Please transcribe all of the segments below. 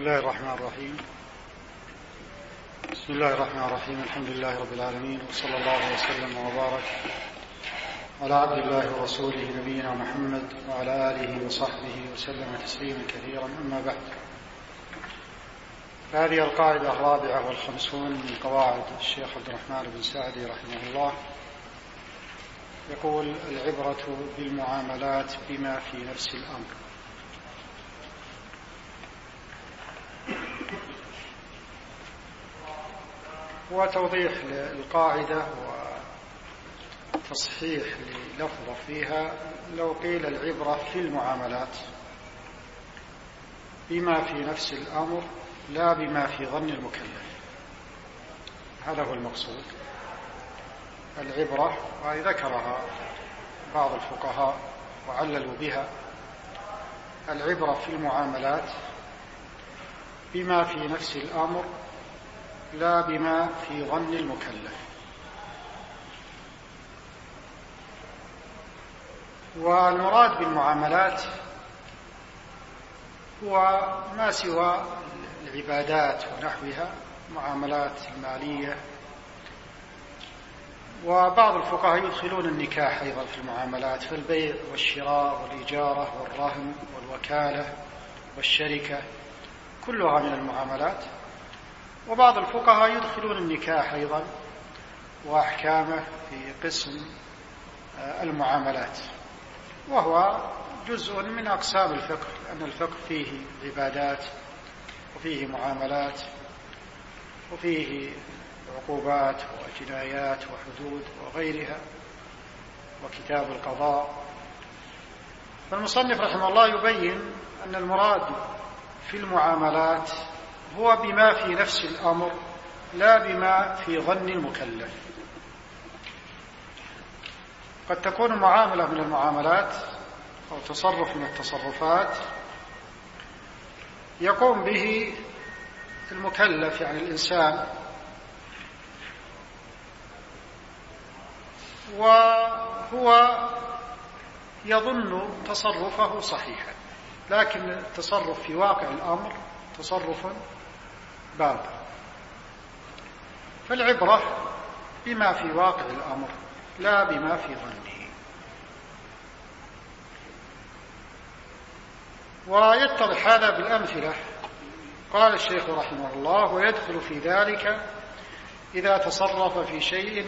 بسم الله الرحمن الرحيم. الحمد لله رب العالمين، وصلى الله وسلم وبارك على عبد الله ورسوله نبينا محمد وعلى آله وصحبه وسلم تسليما كثيرا. أما بعد، هذه القاعدة 54 من قواعد الشيخ عبد الرحمن بن سعدي رحمه الله. يقول: العبرة بالمعاملات بما في نفس الأمر. وتوضيح للقاعدة وتصحيح للفظ فيها: لو قيل العبرة في المعاملات بما في نفس الأمر لا بما في ظن المكلف، هذا هو المقصود. العبرة، وهي ذكرها بعض الفقهاء وعللوا بها، العبرة في المعاملات بما في نفس الأمر لا بما في ظن المكلف. والمراد بالمعاملات هو ما سوى العبادات ونحوها، معاملات المالية. وبعض الفقهاء يدخلون النكاح أيضا في المعاملات، فالبيع والشراء والإجارة والرهن والوكالة والشركة كلها من المعاملات. وبعض الفقهاء يدخلون النكاح أيضا وأحكامه في قسم المعاملات، وهو جزء من أقسام الفقه، لأن الفقه فيه عبادات وفيه معاملات وفيه عقوبات وجنايات وحدود وغيرها وكتاب القضاء. فالمصنف رحمه الله يبين أن المراد في المعاملات هو بما في نفس الأمر لا بما في ظن المكلف. قد تكون معاملة من المعاملات أو تصرف من التصرفات يقوم به المكلف، يعني الإنسان، وهو يظن تصرفه صحيحا، لكن التصرف في واقع الأمر تصرف باطل. فالعبرة بما في واقع الأمر لا بما في ظنه. ويتضح هذا بالأمثلة. قال الشيخ رحمه الله: ويدخل في ذلك إذا تصرف في شيء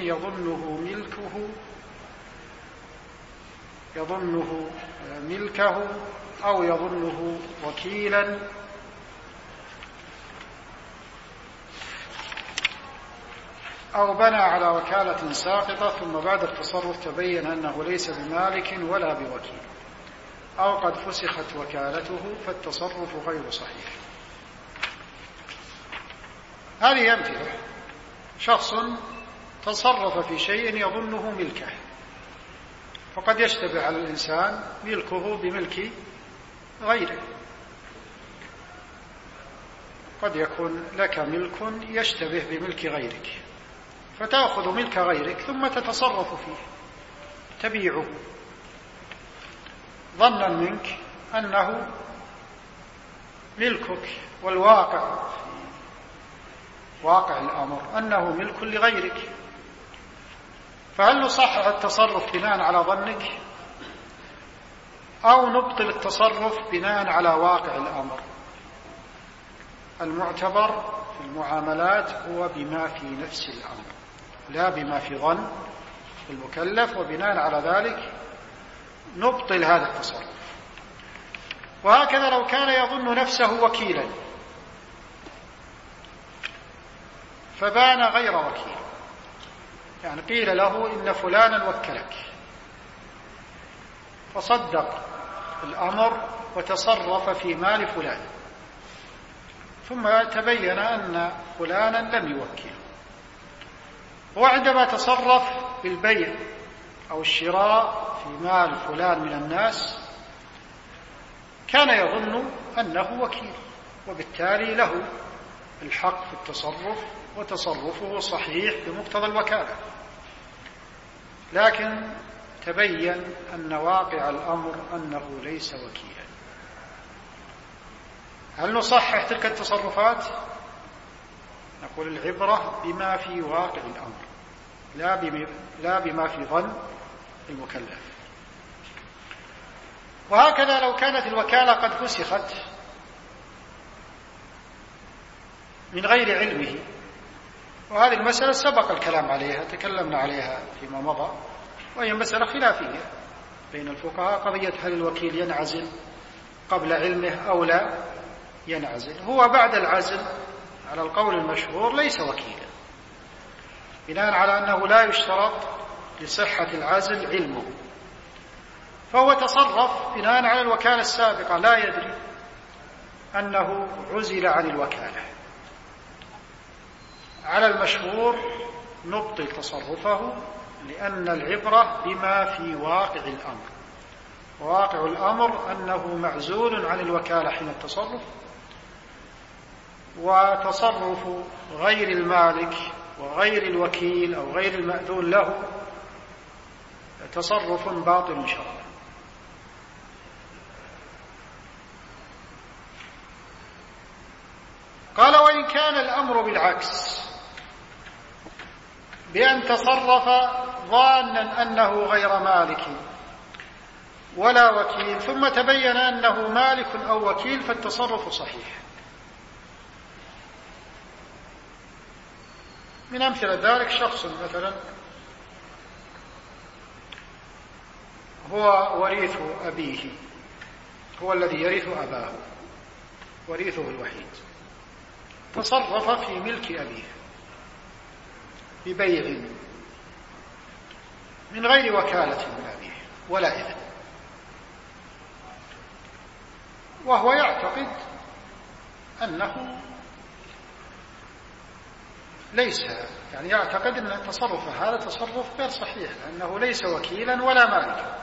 يظنه ملكه أو يظنه وكيلا أو بنى على وكالة ساقطة ثم بعد التصرف تبين أنه ليس بمالك ولا بوكيل، أو قد فسخت وكالته فالتصرف غير صحيح. هذه أمثلة: شخص تصرف في شيء يظنه ملكه، فقد يشتبه على الإنسان ملكه بملك غيره. قد يكون لك ملك يشتبه بملك غيرك، فتأخذ ملك غيرك ثم تتصرف فيه، تبيعه ظنا منك أنه ملكك، والواقع في واقع الأمر أنه ملك لغيرك. فهل نصحح التصرف بناء على ظنك، أو نبطل التصرف بناء على واقع الأمر؟ المعتبر في المعاملات هو بما في نفس الأمر لا بما في ظن المكلف، وبناء على ذلك نبطل هذا التصرف. وهكذا لو كان يظن نفسه وكيلا فبان غير وكيل، يعني قيل له إن فلانا وكلك، فصدق الأمر وتصرف في مال فلان، ثم تبين أن فلانا لم يوكله. وعندما تصرف بالبيع أو الشراء في مال فلان من الناس كان يظن أنه وكيل، وبالتالي له الحق في التصرف، وتصرفه صحيح بمقتضى الوكالة. لكن تبين أن واقع الأمر أنه ليس وكيلا، هل نصحح تلك التصرفات؟ نقول العبرة بما في واقع الأمر لا بما في ظن المكلف. وهكذا لو كانت الوكالة قد فسخت من غير علمه، وهذه المسألة سبق الكلام عليها، تكلمنا عليها فيما مضى، وهي مسألة خلافية بين الفقهاء، قضية هل الوكيل ينعزل قبل علمه أو لا ينعزل. هو بعد العزل على القول المشهور ليس وكيلا، بناء على أنه لا يشترط لصحة العزل علمه، فهو تصرف بناء على الوكالة السابقة، لا يدري أنه عزل عن الوكالة. على المشهور نبطل تصرفه، لأن العبرة بما في واقع الأمر، وواقع الأمر أنه معزول عن الوكالة حين التصرف، وتصرف غير المالك وغير الوكيل أو غير المأذون له تصرف باطل شرعا. قال: وإن كان الأمر بالعكس، بأن تصرف ظانا أنه غير مالك ولا وكيل، ثم تبين أنه مالك أو وكيل، فالتصرف صحيح. من أمثلة ذلك شخص مثلا هو وريث أبيه، هو الذي يرث أباه، وريثه الوحيد، تصرف في ملك أبيه ببيع من غير وكالة من أبيه ولا إذن، وهو يعتقد أنه ليس، يعني يعتقد أن التصرف هذا تصرف غير صحيح، لأنه ليس وكيلا ولا مالكا.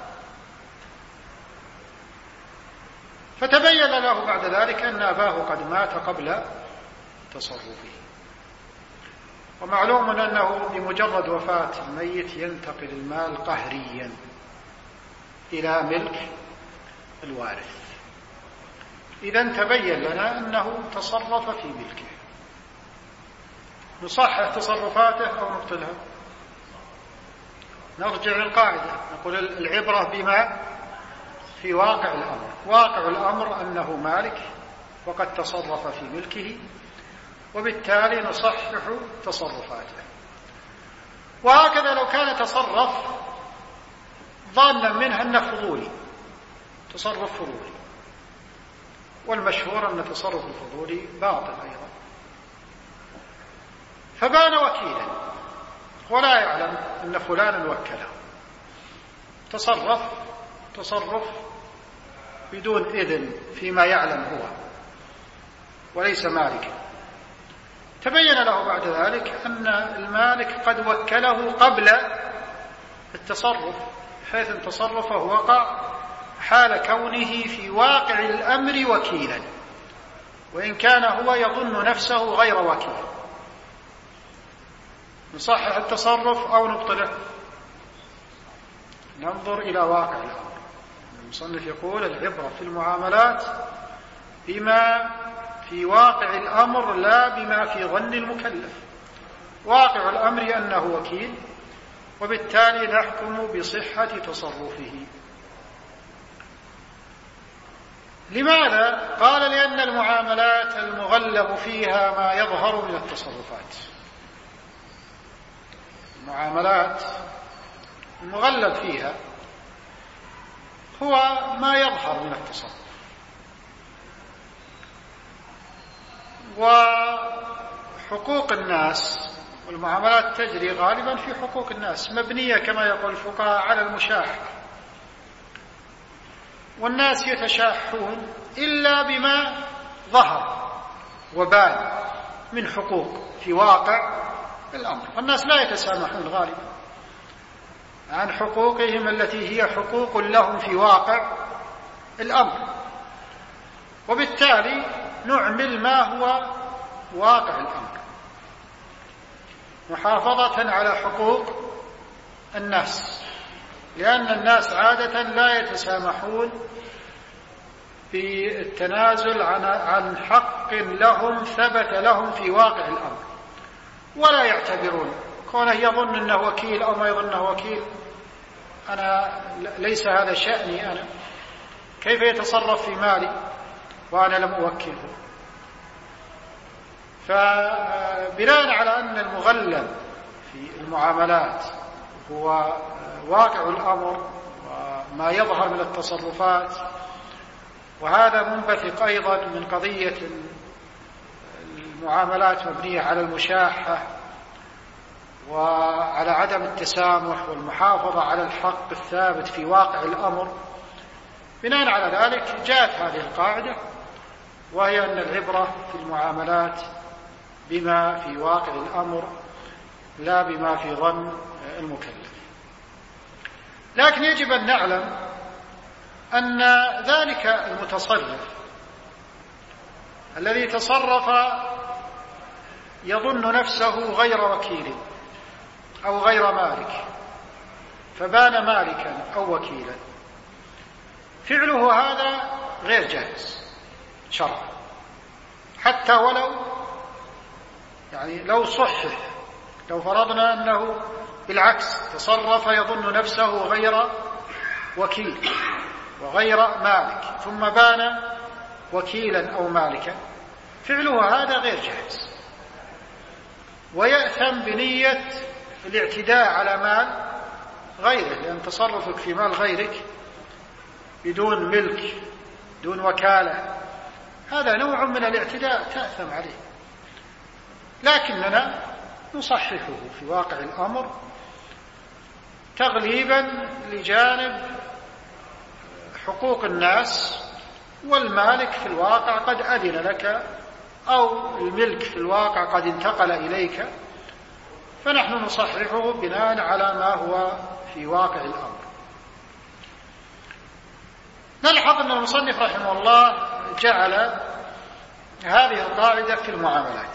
فتبين له بعد ذلك أن أباه قد مات قبل تصرفه، ومعلوم أنه بمجرد وفاة الميت ينتقل المال قهريا إلى ملك الوارث. إذن تبين لنا أنه تصرف في ملكه، نصحح تصرفاته أو نبطلها؟ نرجع للقاعدة، نقول العبرة بما في واقع الأمر. واقع الأمر أنه مالك وقد تصرف في ملكه، وبالتالي نصحح تصرفاته. وهكذا لو كان تصرف ظانا منه أنه فضولي، تصرف فضولي، والمشهور أن تصرف الفضولي باطل أيضا، فبان وكيلا ولا يعلم أن فلانا وكله، تصرف بدون إذن فيما يعلم هو وليس مالكا. تبين له بعد ذلك أن المالك قد وكله قبل التصرف، حيث ان تصرفه وقع حال كونه في واقع الأمر وكيلا، وإن كان هو يظن نفسه غير وكيل. نصحح التصرف أو نبطله؟ ننظر إلى واقع الأمر. المصنف يقول: العبرة في المعاملات بما في واقع الأمر لا بما في ظن المكلف. واقع الأمر أنه وكيل، وبالتالي نحكم بصحة تصرفه. لماذا؟ قال: لأن المعاملات المغلب فيها ما يظهر من التصرفات. المعاملات المغلب فيها هو ما يظهر من التصرف، وحقوق الناس والمعاملات تجري غالبا في حقوق الناس، مبنية كما يقول الفقهاء على المشاحة، والناس يتشاحون إلا بما ظهر وبان من حقوق في واقع الأمر. والناس لا يتسامحون غالبا عن حقوقهم التي هي حقوق لهم في واقع الأمر، وبالتالي نعمل ما هو واقع الأمر محافظة على حقوق الناس، لأن الناس عادة لا يتسامحون بالتنازل عن حق لهم ثبت لهم في واقع الأمر، ولا يعتبرون كونه يظن أنه وكيل أو ما يظن أنه وكيل. أنا ليس هذا شأني، أنا كيف يتصرف في مالي وأنا لم أوكله؟ فبناء على أن المغلب في المعاملات هو واقع الأمر وما يظهر من التصرفات، وهذا منبثق أيضا من قضية المعاملات مبنية على المشاحة وعلى عدم التسامح والمحافظة على الحق الثابت في واقع الأمر. بناء على ذلك جاءت هذه القاعدة، وهي أن العبرة في المعاملات بما في واقع الأمر لا بما في ظن المكلف. لكن يجب أن نعلم أن ذلك المتصرف الذي تصرف يظن نفسه غير وكيل أو غير مالك فبان مالكا أو وكيلا، فعله هذا غير جائز شرعا، حتى ولو لو صحح، لو فرضنا أنه بالعكس تصرف يظن نفسه غير وكيل وغير مالك ثم بان وكيلا أو مالكا، فعله هذا غير جائز، ويأثم بنية الاعتداء على مال غيره، لأن تصرفك في مال غيرك بدون ملك دون وكالة هذا نوع من الاعتداء تأثم عليه. لكننا نصححه في واقع الأمر تغليبا لجانب حقوق الناس، والمالك في الواقع قد أذن لك أو الملك في الواقع قد انتقل إليك، فنحن نصححه بناء على ما هو في واقع الأمر. نلحظ أن المصنف رحمه الله جعل هذه القاعدة في المعاملات.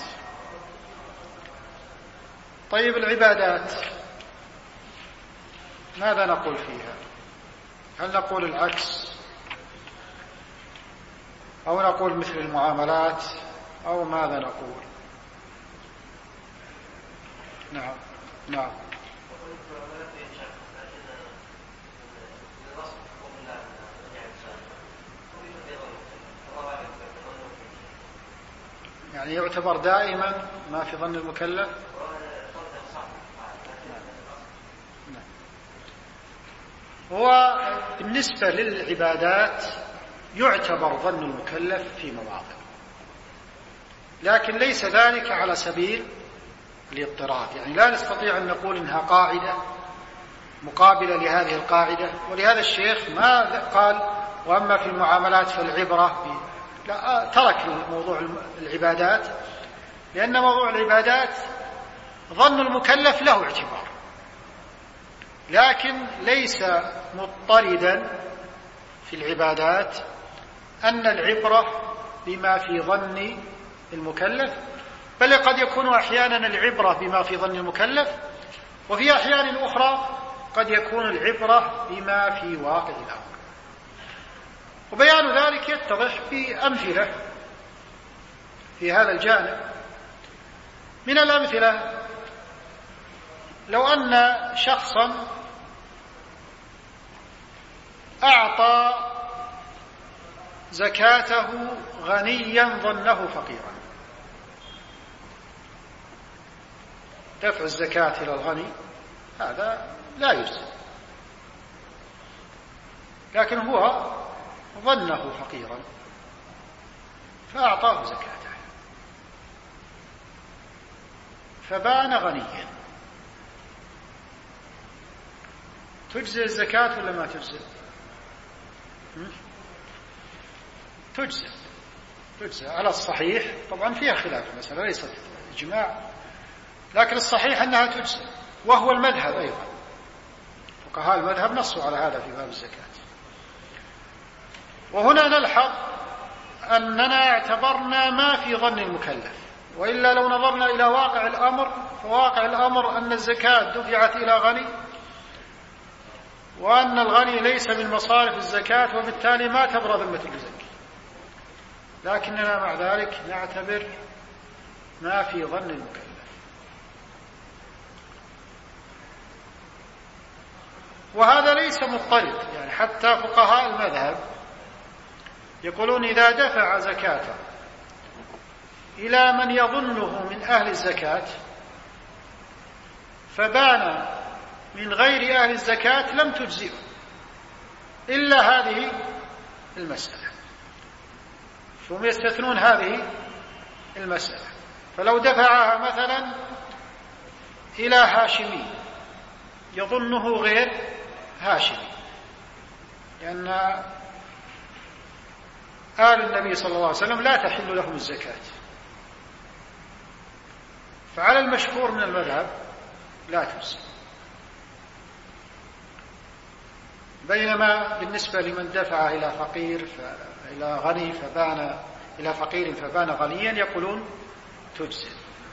طيب العبادات ماذا نقول فيها؟ هل نقول العكس أو نقول مثل المعاملات أو ماذا نقول؟ نعم يعني يعتبر دائما ما في ظن المكلف. هو بالنسبة للعبادات يعتبر ظن المكلف في مواضع، لكن ليس ذلك على سبيل الاضطراد، يعني لا نستطيع أن نقول إنها قاعدة مقابلة لهذه القاعدة. ولهذا الشيخ ما قال وأما في المعاملات فالعبرة، لا، ترك موضوع العبادات، لأن موضوع العبادات ظن المكلف له اعتبار، لكن ليس مضطردا في العبادات أن العبرة بما في ظن المكلف، بل قد يكون أحيانا العبرة بما في ظن المكلف، وفي أحيان أخرى قد يكون العبرة بما في واقع الأمر. وبيان ذلك يتضح بأمثلة في هذا الجانب. من الأمثلة لو أن شخصا أعطى زكاته غنيا ظنه فقيرا، دفع الزكاة إلى الغني هذا لا يجزي، لكن هو ظنه فقيرا فأعطاه زكاته فبان غنيا، تجزي الزكاة ولا ما تجزي؟ تجزي على الصحيح، طبعا فيها خلاف المسألة ليست إجماع، لكن الصحيح أنها تجزي، وهو المذهب أيضا، فقهاء المذهب نصوا على هذا في باب الزكاة. وهنا نلحظ أننا اعتبرنا ما في ظن المكلف، وإلا لو نظرنا إلى واقع الأمر فواقع الأمر أن الزكاة دفعت إلى غني، وأن الغني ليس من مصارف الزكاة، وبالتالي ما تبرأ ذمة المزكي. لكننا مع ذلك نعتبر ما في ظن المكلف. وهذا ليس مضطرد، يعني حتى فقهاء المذهب يقولون إذا دفع زكاته إلى من يظنه من أهل الزكاة فبان من غير أهل الزكاة لم تجزئه إلا هذه المسألة، ثم يستثنون هذه المسألة. فلو دفعها مثلا إلى هاشمي يظنه غير هاشمي، لأن آل النبي صلى الله عليه وسلم لا تحل لهم الزكاة، فعلى المشهور من المذهب لا تجزي. بينما بالنسبة لمن دفع إلى فقير إلى غني فبان إلى فقير فبان غنيا يقولون تجزي.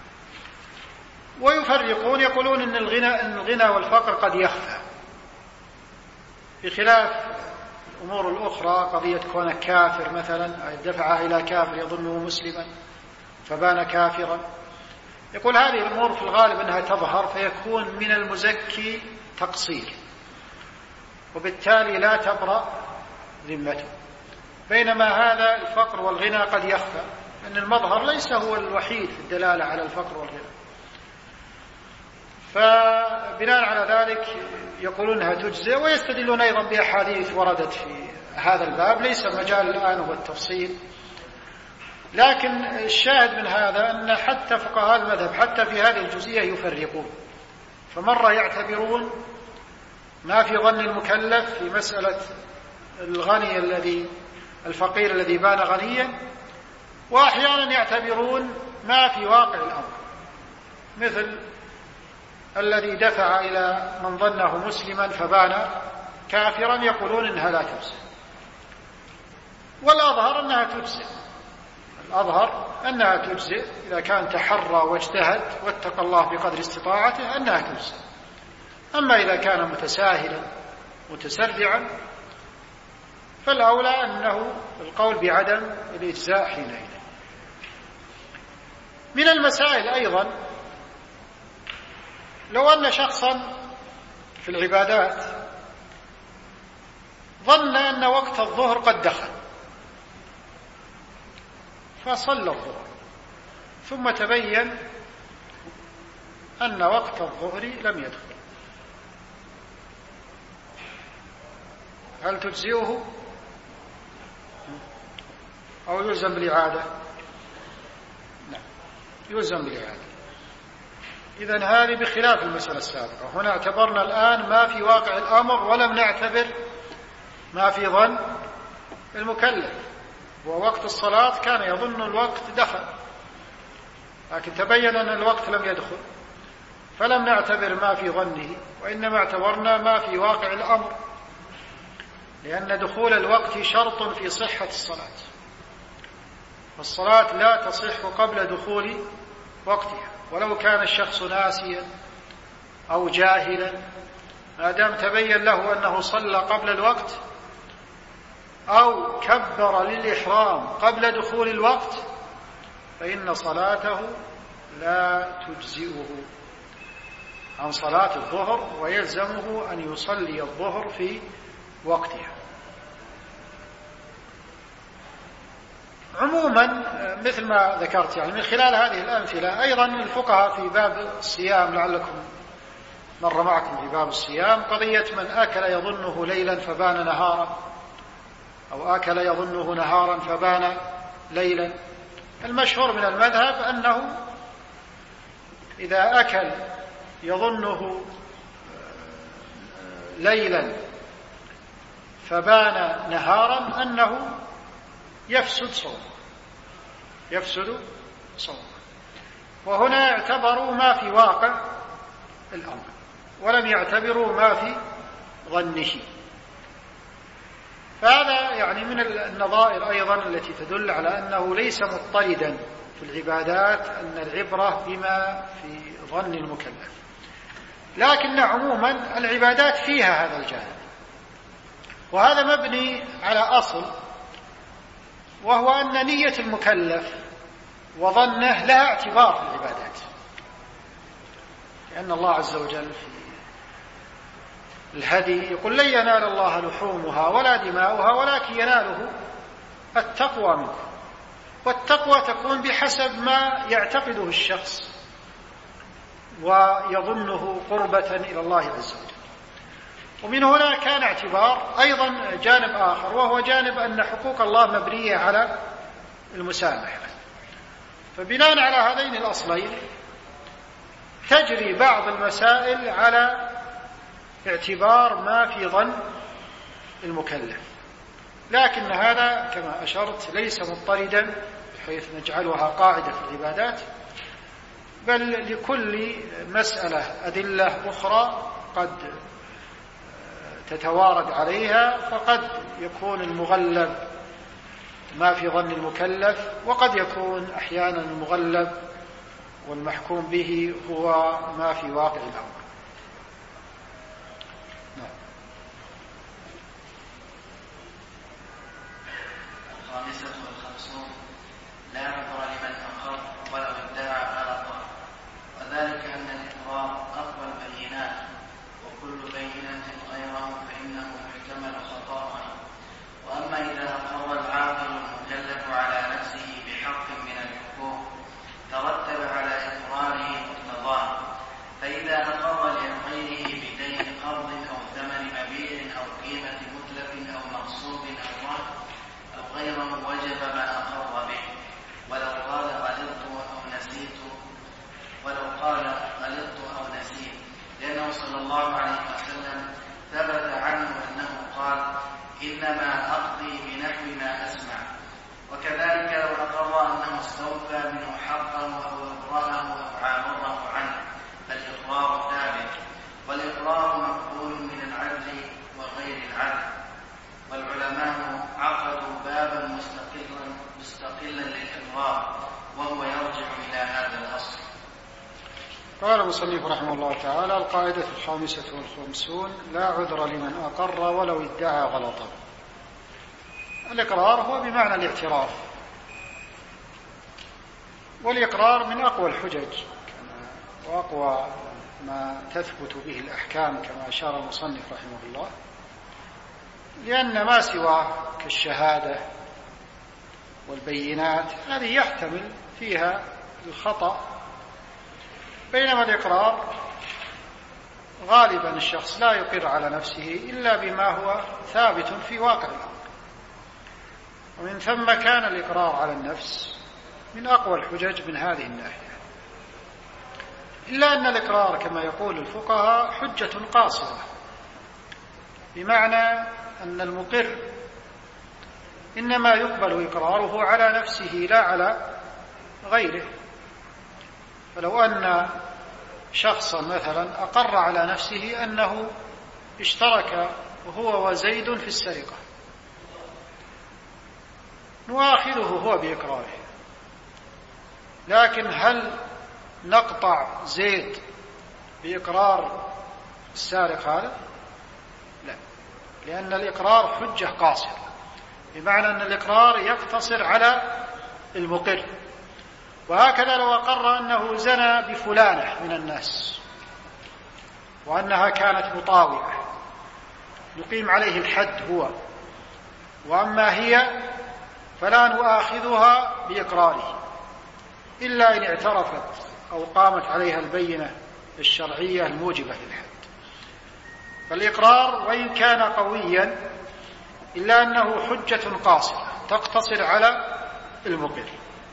ويفرقون يقولون إن الغنى والفقر قد يخفى، بخلاف الأمور الأخرى قضية كونه كافر مثلا، دفعها إلى كافر يظنه مسلما فبان كافرا. يقول هذه الأمور في الغالب أنها تظهر فيكون من المزكي تقصير، وبالتالي لا تبرأ ذمته. بينما هذا الفقر والغنى قد يخفى، أن المظهر ليس هو الوحيد في الدلالة على الفقر والغنى. فبناء على ذلك يقولون أنها تجزئ، ويستدلون أيضا بأحاديث وردت في هذا الباب، ليس مجال الآن هو التفصيل. لكن الشاهد من هذا أن حتى فقهاء المذهب حتى في هذه الجزئية يفرقون، فمرة يعتبرون ما في ظن المكلف في مسألة الغني الفقير الذي بان غنيا، وأحيانا يعتبرون ما في واقع الأمر، مثل الذي دفع إلى من ظنه مسلما فبان كافرا يقولون إنها لا تجزئ. والأظهر أنها تجزئ، الأظهر أنها تجزئ إذا كان تحرى واجتهد واتقى الله بقدر استطاعته أنها تجزئ. أما إذا كان متساهلا متسرعا فالأولى أنه القول بعدم الإجزاء حينئذ. من المسائل أيضا لو أن شخصا في العبادات ظن أن وقت الظهر قد دخل فصلى الظهر، ثم تبين أن وقت الظهر لم يدخل، هل تجزئه أو يلزم بالإعادة؟ نعم، يلزم بالإعادة. إذن هذه بخلاف المسألة السابقة. هنا اعتبرنا الآن ما في واقع الأمر ولم نعتبر ما في ظن المكلف، ووقت الصلاة كان يظن الوقت دخل لكن تبين أن الوقت لم يدخل، فلم نعتبر ما في ظنه، وإنما اعتبرنا ما في واقع الأمر، لأن دخول الوقت شرط في صحة الصلاة، والصلاة لا تصح قبل دخول وقتها، ولو كان الشخص ناسيا أو جاهلا ما دام تبين له أنه صلى قبل الوقت أو كبر للإحرام قبل دخول الوقت فإن صلاته لا تجزئه عن صلاة الظهر، ويلزمه أن يصلي الظهر في وقتها. عموما مثل ما ذكرت يعني من خلال هذه الأمثلة أيضا الفقهاء في باب الصيام، لعلكم مر معكم في باب الصيام قضية من أكل يظنه ليلا فبان نهارا، أو أكل يظنه نهارا فبان ليلا. المشهور من المذهب أنه إذا أكل يظنه ليلا فبان نهارا أنه يفسد صومه. وهنا اعتبروا ما في واقع الأمر ولم يعتبروا ما في ظنه. فهذا يعني من النظائر أيضا التي تدل على أنه ليس مضطردا في العبادات، أن العبرة بما في ظن المكلف. لكن عموما العبادات فيها هذا الجانب، وهذا مبني على أصل وهو أن نية المكلف وظنه لها اعتبار في العبادات، لأن الله عز وجل في الهدي يقول: لن ينال الله لحومها ولا دماؤها ولكن يناله التقوى منكم. والتقوى تكون بحسب ما يعتقده الشخص ويظنه قربة إلى الله عز وجل. ومن هنا كان اعتبار أيضا جانب آخر، وهو جانب أن حقوق الله مبنية على المسامحة. فبناء على هذين الأصلين تجري بعض المسائل على اعتبار ما في ظن المكلف، لكن هذا كما أشرت ليس مضطردا بحيث نجعلها قاعدة في العبادات، بل لكل مسألة أدلة أخرى قد تتوارد عليها، فقد يكون المغلب ما في ظن المكلف، وقد يكون أحيانا المغلب والمحكوم به هو ما في واقع الأمر. الخامسة والخمسون: لا عذر لمن أقر ولو ادعى غلطا، وذلك أن الإقرار أقوى البينات، وكل بينة غيره فإنه محتمل خطأها. وأما إذا أقر العاقل المكلف على نفسه بحق من الحقوق ترتب على إقراره مقتضاه، فإذا أقر لغيره بدين قرض أو ثمن مبيع أو قيمة متلف أو مغصوب أو رهن أو غيره وجب ما أقر به، ولو قال غلطت أو نسيت، لأنه صلى الله عليه وسلم ثبت عنه أنه قال: إنما أقضي بنحو ما أسمع. وكذلك لو أقر أنه استوفى منه حقه أو أبرأه أو عامره عنه فالإقرار ثابت، والإقرار مقبول من العدل وغير العدل. والعلماء عقدوا بابا مستقلا للإقرار، وهو يرجع إلى هذا الأصل. قال المصنف رحمه الله تعالى: القاعدة 55: لا عذر لمن أقر ولو ادعى غلطا. الإقرار هو بمعنى الاعتراف، والإقرار من أقوى الحجج وأقوى ما تثبت به الأحكام كما أشار المصنف رحمه الله، لأن ما سواه كالشهادة والبينات هذه يحتمل فيها الخطأ، بينما الإقرار غالبا الشخص لا يقر على نفسه إلا بما هو ثابت في واقع الأمر، ومن ثم كان الإقرار على النفس من أقوى الحجج من هذه الناحية. إلا أن الإقرار كما يقول الفقهاء حجة قاصرة، بمعنى أن المقر إنما يقبل إقراره على نفسه لا على غيره. فلو أن شخصا مثلا أقر على نفسه أنه اشترك هو وزيد في السرقة، نؤاخذه هو بإقراره، لكن هل نقطع زيد بإقرار السارق هذا؟ لا، لأن الإقرار حجة قاصرة، بمعنى أن الإقرار يقتصر على المقر. وهكذا لو أقر أنه زنى بفلانة من الناس وأنها كانت مطاوعة نقيم عليه الحد هو، وأما هي فلا نؤاخذها بإقراره إلا إن اعترفت أو قامت عليها البينة الشرعية الموجبة للحد. فالإقرار وإن كان قويا إلا أنه حجة قاصرة تقتصر على المقر.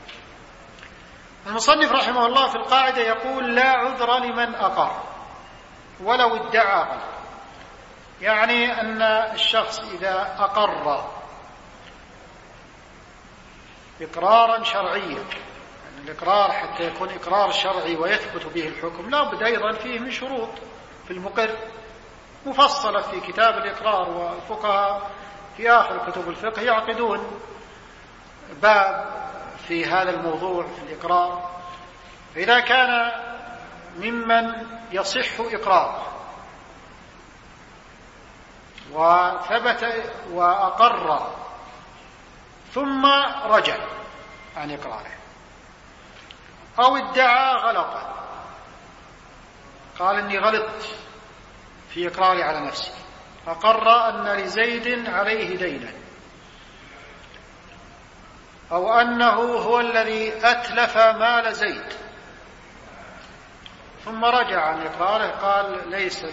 المصنف رحمه الله في القاعدة يقول: لا عذر لمن أقر ولو ادعى غلط، يعني أن الشخص إذا أقر إقرارا شرعيا، يعني الإقرار حتى يكون إقرار شرعي ويثبت به الحكم لا بد أيضا فيه من شروط في المقر مفصلة في كتاب الإقرار، والفقهاء في آخر كتب الفقه يعقدون باب في هذا الموضوع في الإقرار. فإذا كان ممن يصح إقراره وثبت وأقر ثم رجع عن إقراره، أو ادعى غلطا، قال إني غلطت في إقراري على نفسي، أقر أن لزيد عليه دينا، أو أنه هو الذي أتلف مال زيد، ثم رجع عن إقراره قال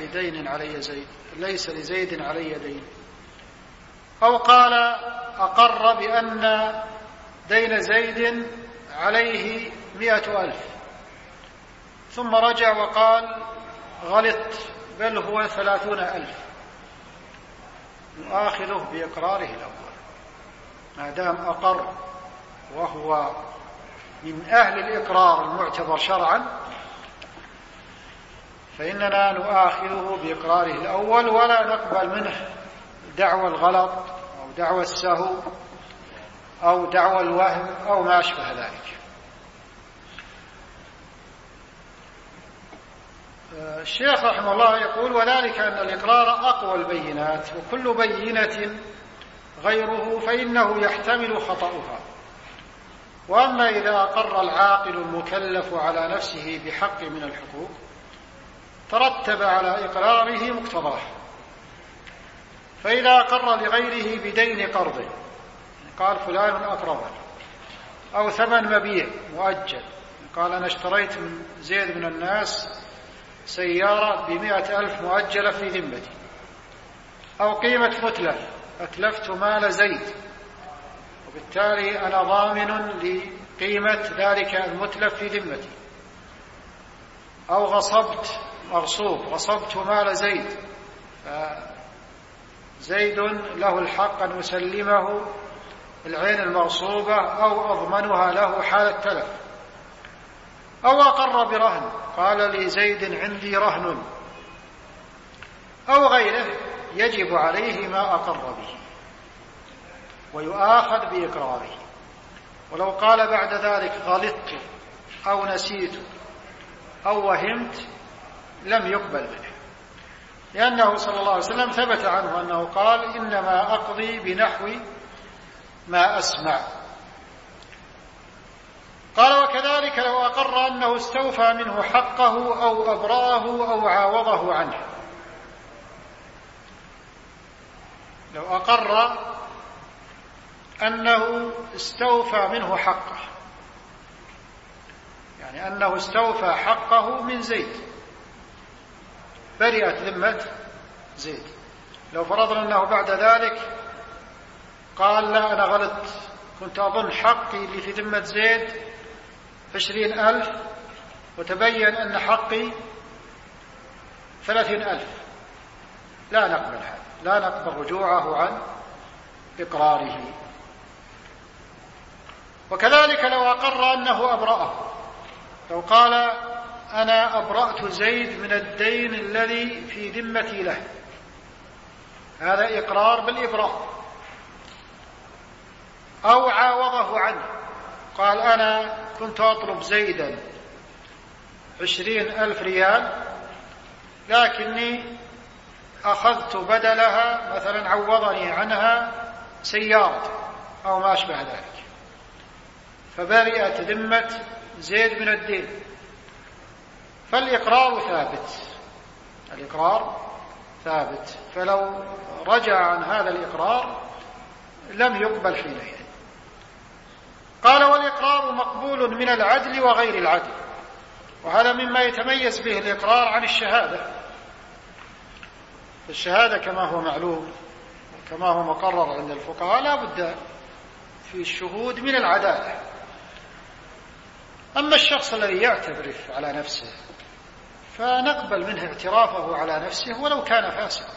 ليس لزيد علي دين، أو قال أقر بأن دين زيد عليه 100,000، ثم رجع وقال غلطت بل هو 30,000، نؤاخذه بإقراره الأول ما دام أقر وهو من أهل الإقرار المعتبر شرعا، فإننا نؤاخذه بإقراره الأول ولا نقبل منه دعوى الغلط أو دعوى السهو أو دعوى الوهم أو ما أشبه ذلك. الشيخ رحمه الله يقول: وذلك أن الإقرار أقوى البينات، وكل بينة غيره فإنه يحتمل خطأها. وأما إذا أقر العاقل المكلف على نفسه بحق من الحقوق ترتب على إقراره مقتضاه، فإذا أقر لغيره بدين قرض، قال فلان أقرض، أو ثمن مبيع مؤجل، قال أنا اشتريت من زيد من الناس سيارة ب100,000 مؤجلة في ذمتي، أو قيمة متلف، أتلفت مال زيد وبالتالي أنا ضامن لقيمة ذلك المتلف في ذمتي، أو غصبت مال زيد، فزيد له الحق أن يسلمه العين المغصوبة أو أضمنها له حال التلف، أو أقر برهن، قال لزيد عندي رهن، أو غيره، يجب عليه ما أقر به ويؤاخذ بإقراره. ولو قال بعد ذلك غلطت أو نسيت أو وهمت لم يقبل منه، لأنه صلى الله عليه وسلم ثبت عنه أنه قال إنما أقضي بنحو ما أسمع. قال: وكذلك لو أقر أنه استوفى منه حقه أو أبرأه أو عاوضه عنه. لو أقر أنه استوفى منه حقه، يعني أنه استوفى حقه من زيد، برئت ذمة زيد. لو فرضنا أنه بعد ذلك قال لا أنا غلطت، كنت أظن حقي اللي في ذمة زيد 20,000 وتبين أن حقي 30,000، لا نقبل هذا، لا نقبل رجوعه عن إقراره. وكذلك لو أقر أنه أبرأه، لو قال أنا أبرأت زيد من الدين الذي في ذمتي له، هذا إقرار بالإبراء. أو عاوضه عنه، قال أنا كنت أطلب زيدا 20,000 ريال لكني أخذت بدلها مثلا عوضني عنها سيارة أو ما أشبه ذلك، فبرئت ذمة زيد من الدين، فالإقرار ثابت، الإقرار ثابت، فلو رجع عن هذا الإقرار لم يقبل حينئذ. قال: والإقرار مقبول من العدل وغير العدل، وهذا مما يتميز به الإقرار عن الشهادة. الشهادة كما هو معلوم وكما هو مقرر عند الفقهاء لا بد في الشهود من العدالة. أما الشخص الذي يعترف على نفسه فنقبل منه اعترافه على نفسه ولو كان فاسقا،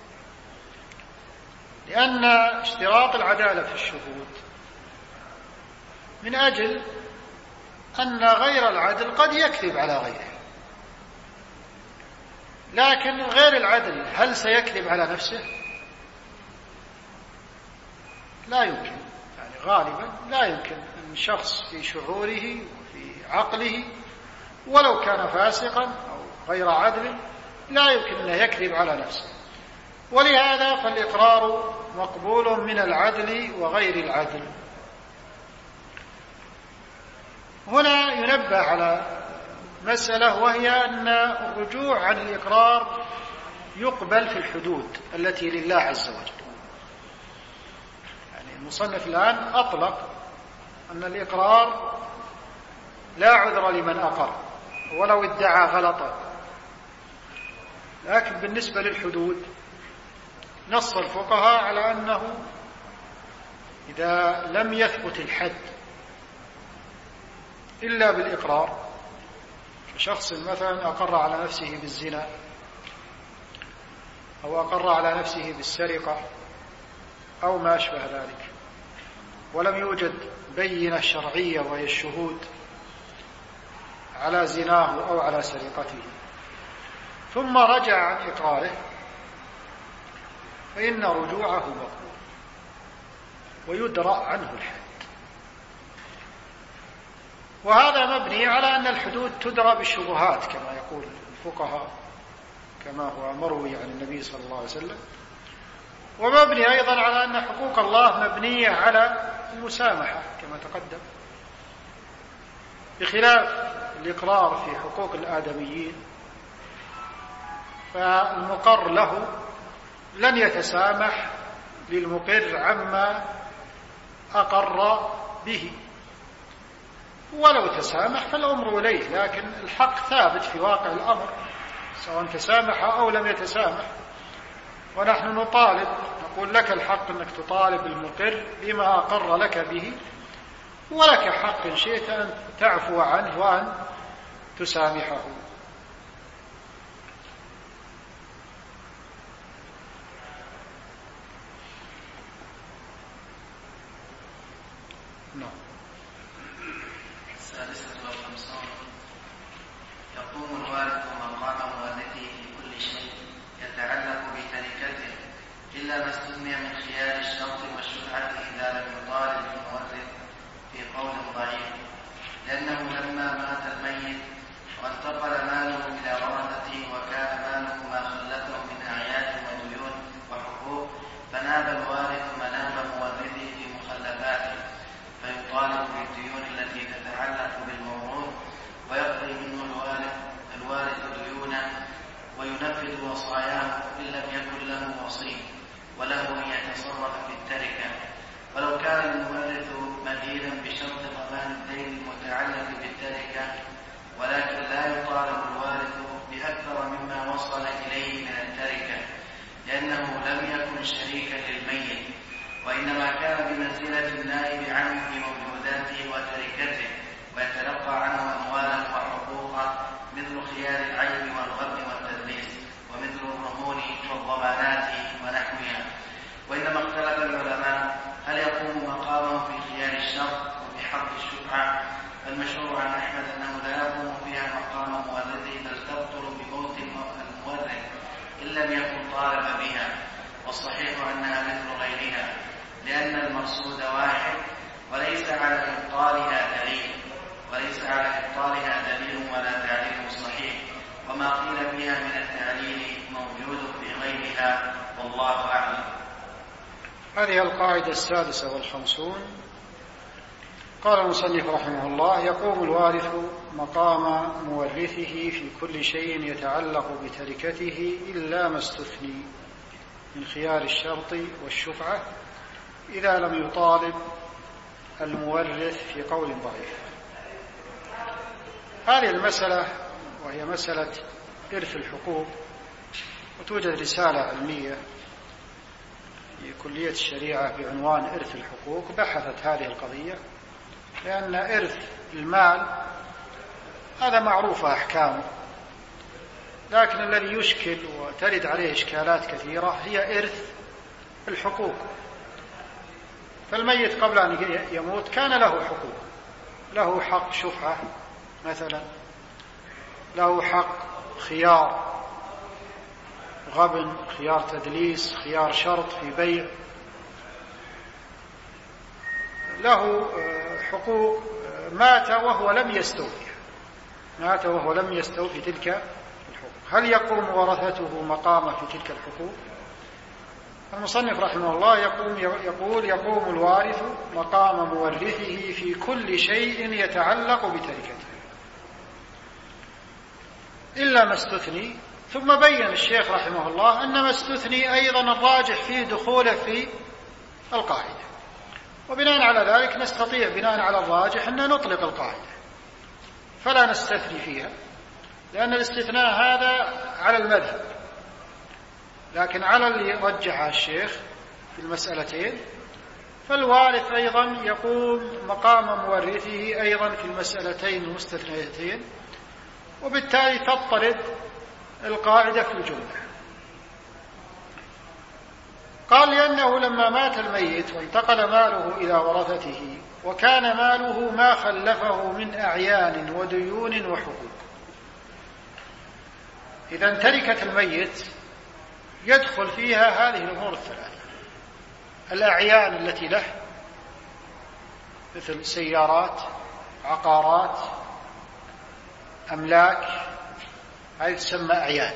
لأن اشتراط العدالة في الشهود من أجل أن غير العدل قد يكذب على غيره، لكن غير العدل هل سيكذب على نفسه؟ لا يمكن، يعني غالبا لا يمكن أن شخص في شعوره وفي عقله ولو كان فاسقا أو غير عدل لا يمكن أن يكذب على نفسه. ولهذا فالإقرار مقبول من العدل وغير العدل، هنا ينبه على مسألة، وهي أن الرجوع عن الإقرار يقبل في الحدود التي لله عز وجل. يعني المصنف الآن أطلق أن الإقرار لا عذر لمن أقر ولو ادعى غلطا، لكن بالنسبة للحدود نص الفقهاء على أنه إذا لم يثبت الحد إلا بالإقرار، شخص مثلا أقر على نفسه بالزنا أو أقر على نفسه بالسرقة أو ما أشبه ذلك، ولم يوجد بينة شرعية وهي الشهود على زناه أو على سرقته، ثم رجع عن إقراره، فإن رجوعه مقبول ويدرأ عنه الحد. وهذا مبني على أن الحدود تدرى بالشبهات كما يقول الفقهاء، كما هو مروي عن النبي صلى الله عليه وسلم، ومبني أيضا على أن حقوق الله مبنية على المسامحة كما تقدم، بخلاف الإقرار في حقوق الآدميين، فالمقر له لن يتسامح للمقر عما أقر به، ولو تسامح فالأمر إليه، لكن الحق ثابت في واقع الأمر سواء تسامح أو لم يتسامح. ونحن نطالب، نقول لك الحق أنك تطالب المقر بما أقر لك به، ولك حق إن شئت أن تعفو عنه وأن تسامحه. نعم. السادسة والخمسون: يقوم الوارث مقام والده في كل شيء يتعلق بتركته إلا ما استثني من خيار الشرط والشفعة إذا لم يطالب المورث في قول ضعيف، لأنه لما مات الميت وانتقل ماله إلى ورثته وكان ماله ما خلته من أعياد وديون وحقوق، فناب الوارث مناب مورثه في مخلفاته، فيطالب بالديون التي تتعلق بالموروث، ويقضي منه الوارث ديونه وينفذ وصاياه إن لم يكن له وصي وله أن يتصرف في التركة، ولو كان المورث مدينا بشرط ضمان الدين المتعلق بالتركة، ولكن لا يطالب الوارث بأكثر مما وصل إليه من التركة، لأنه لم يكن شريكا للميت، وإنما كان بمنزلة النائب عنه في موجوداته وتركته، ويتلقى عنه أموالا وحقوقا مثل خيار العيب والغبن والتدليس، ومثل الرهون والضمانات ونحوها. وإنما اختلف العلماء هل يقوم مقامه في خيار الشرط وبحق الشفعة؟ المشهور عن أحمد أنه لا يقوم فيها مقام مورثه، بل تبطل بموت المورث إن لم يكن طالب بها، والصحيح أنها مثل غيرها، لأن المقصود واحد وليس على إبطالها دليل ولا تعليل صحيح، وما قيل فيها من التعليل موجود في غيرها، والله أعلم. هذه القاعدة السادسة والخمسون. قال المصنف رحمه الله: يقوم الوارث مقام مورثه في كل شيء يتعلق بتركته إلا ما استثني من خيار الشرط والشفعة إذا لم يطالب المورث في قول ضعيف. هذه المسألة وهي مسألة إرث الحقوق، وتوجد رسالة علمية في كلية الشريعة بعنوان إرث الحقوق بحثت هذه القضية، لأن إرث المال هذا معروفة أحكامه، لكن الذي يشكل وترد عليه إشكالات كثيرة هي إرث الحقوق. فالميت قبل أن يموت كان له حقوق، له حق شفعة مثلا، له حق خيار غبن، خيار تدليس، خيار شرط في بيع، له حقوق مات وهو لم يستوفي تلك الحقوق. هل يقوم ورثته مقامه في تلك الحقوق؟ المصنف رحمه الله يقوم الوارث مقام مورثه في كل شيء يتعلق بتركته إلا ما استثني. ثم بين الشيخ رحمه الله أن ما استثني أيضا الراجح فيه دخوله في القاعدة، وبناء على ذلك نستطيع بناء على الراجح أن نطلق القاعدة فلا نستثني فيها، لأن الاستثناء هذا على المذهب، لكن على اللي رجح الشيخ في المسألتين فالوارث أيضا يقوم مقام مورثه أيضا في المسألتين المستثنيتين، وبالتالي تضطرد القاعدة في الجملة. قال لأنه لما مات الميت وانتقل ماله إلى ورثته وكان ماله ما خلفه من أعيان وديون وحقوق. إذا تركة الميت يدخل فيها هذه الأمور الثلاثة: الأعيان التي له مثل سيارات، عقارات، أملاك، هذه تسمى أعيان.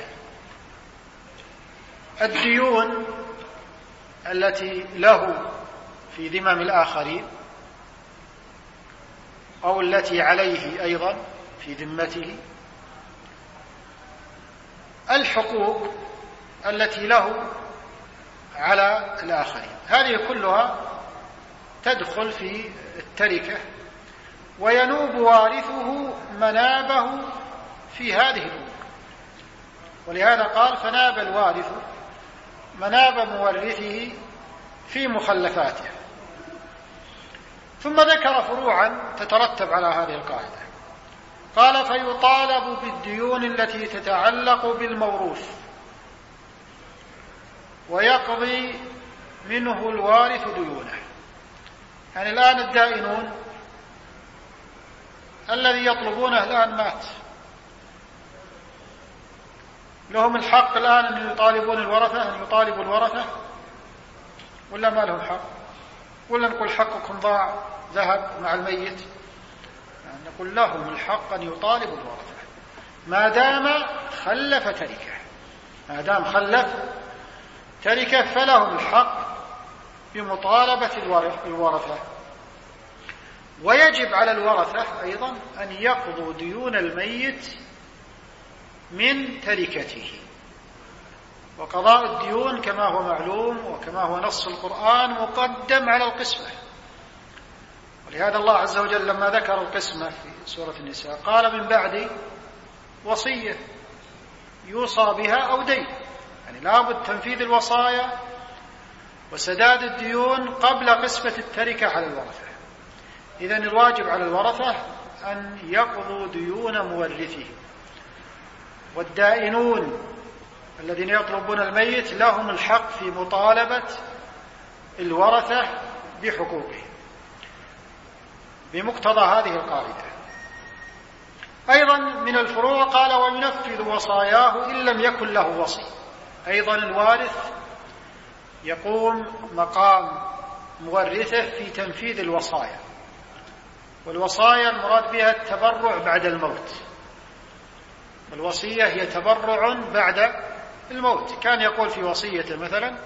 الديون التي له في ذمم الآخرين أو التي عليه أيضا في ذمته. الحقوق التي له على الآخرين، هذه كلها تدخل في التركة، وينوب وارثه منابه في هذه الأمور. ولهذا قال: فناب الوارث مناب مورثه في مخلفاته. ثم ذكر فروعا تترتب على هذه القاعدة. قال: فيطالب بالديون التي تتعلق بالموروث ويقضي منه الوارث ديونه. يعني الآن الدائنون الذي يطلبونه الآن مات، لهم الحق الآن أن يطالبون الورثة، أن يطالبوا الورثة، ولا ما لهم حق؟ ولا نقول حقكم ضاع ذهب مع الميت؟ يعني نقول لهم الحق أن يطالبوا الورثة ما دام خلف تركه، ما دام خلف تركه فلهم الحق بمطالبة الورثة. ويجب على الورثة أيضا أن يقضوا ديون الميت من تركته. وقضاء الديون كما هو معلوم وكما هو نص القرآن مقدم على القسمة. ولهذا الله عز وجل لما ذكر القسمة في سورة النساء قال: من بعد وصية يوصى بها أو دين. يعني لابد تنفيذ الوصايا وسداد الديون قبل قسمة التركة على الورثة. إذن الواجب على الورثة أن يقضوا ديون مورثهم. والدائنون الذين يطلبون الميت لهم الحق في مطالبة الورثة بحقوقهم بمقتضى هذه القاعدة. أيضا من الفروع قال: وينفذ وصاياه إن لم يكن له وصي. أيضا الوارث يقوم مقام مورثه في تنفيذ الوصايا. والوصايا المراد بها التبرع بعد الموت. الوصية هي تبرع بعد الموت. كان يقول في وصيته مثلا: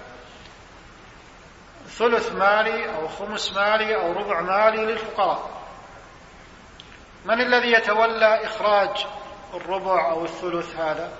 ثلث مالي أو خمس مالي أو ربع مالي للفقراء. من الذي يتولى إخراج الربع أو الثلث هذا؟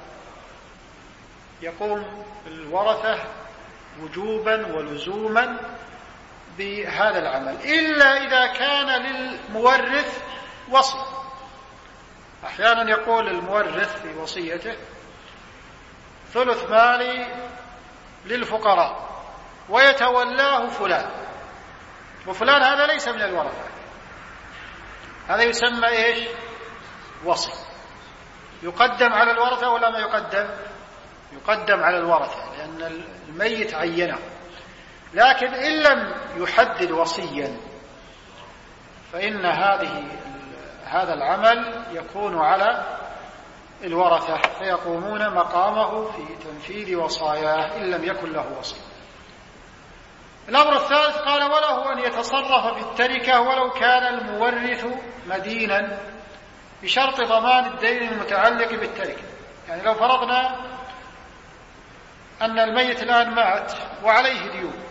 يقوم الورثة وجوبا ولزوما بهذا العمل، إلا إذا كان للمورث وصي. أحيانا يقول المورث في وصيته: ثلث مالي للفقراء ويتولاه فلان، وفلان هذا ليس من الورثة، هذا يسمى إيش؟ وصي. يقدم على الورثة ولا ما يقدم؟ يقدم على الورثة، لأن الميت عينه. لكن إن لم يحدد وصيا فإن هذا العمل يكون على الورثة، فيقومون مقامه في تنفيذ وصاياه إن لم يكن له وصي. الأمر الثالث قال: وله أن يتصرف في التركة ولو كان المورث مدينا بشرط ضمان الدين المتعلق بالتركة. يعني لو فرضنا أن الميت الآن مات وعليه ديون،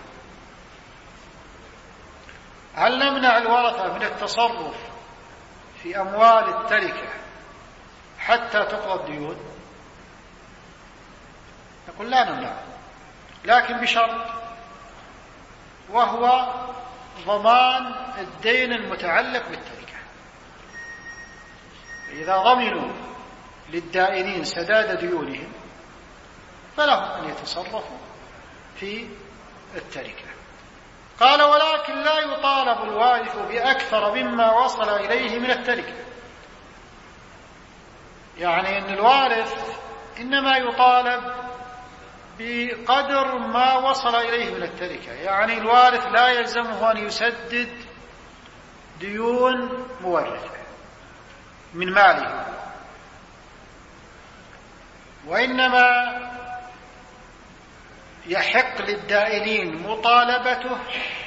هل نمنع الورثة من التصرف في أموال التركة حتى تقضى الديون؟ نقول لا نمنع، لكن بشرط، وهو ضمان الدين المتعلق بالتركة. إذا ضمنوا للدائنين سداد ديونهم فلهم أن يتصرفوا في التركة. قال: ولكن لا يطالب الوارث بأكثر مما وصل إليه من التركة. يعني أن الوارث إنما يطالب بقدر ما وصل إليه من التركة، يعني الوارث لا يلزمه أن يسدد ديون مورثه من ماله، وإنما يحق للدائنين مطالبته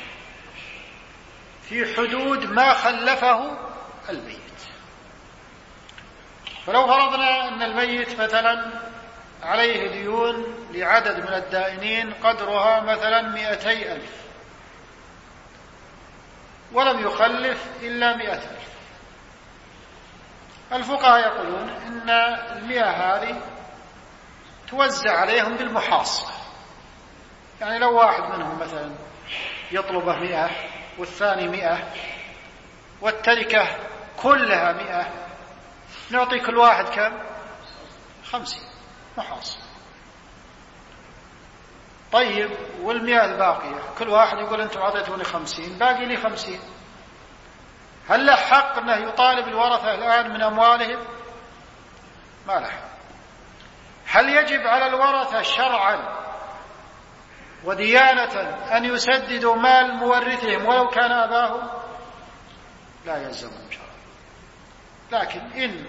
في حدود ما خلفه الميت. فلو فرضنا أن الميت مثلا عليه ديون لعدد من الدائنين قدرها مثلا 200,000 ولم يخلف إلا 100,000، الفقهاء يقولون إن 100 هذه توزع عليهم بالمحاصة. يعني لو واحد منهم مثلا يطلبه 100 والثاني 100 والتركة كلها 100، نعطي كل واحد كم؟ 50 محاصة. طيب، 100 الباقية كل واحد يقول أنتم أعطيتوني 50، باقي لي 50، هل له حق أنه يطالب الورثة الآن من أموالهم؟ ما له حق. هل يجب على الورثة شرعا وديانة أن يسددوا مال مورثهم ولو كان أباهم؟ لا يلزمهم شرعا، لكن إن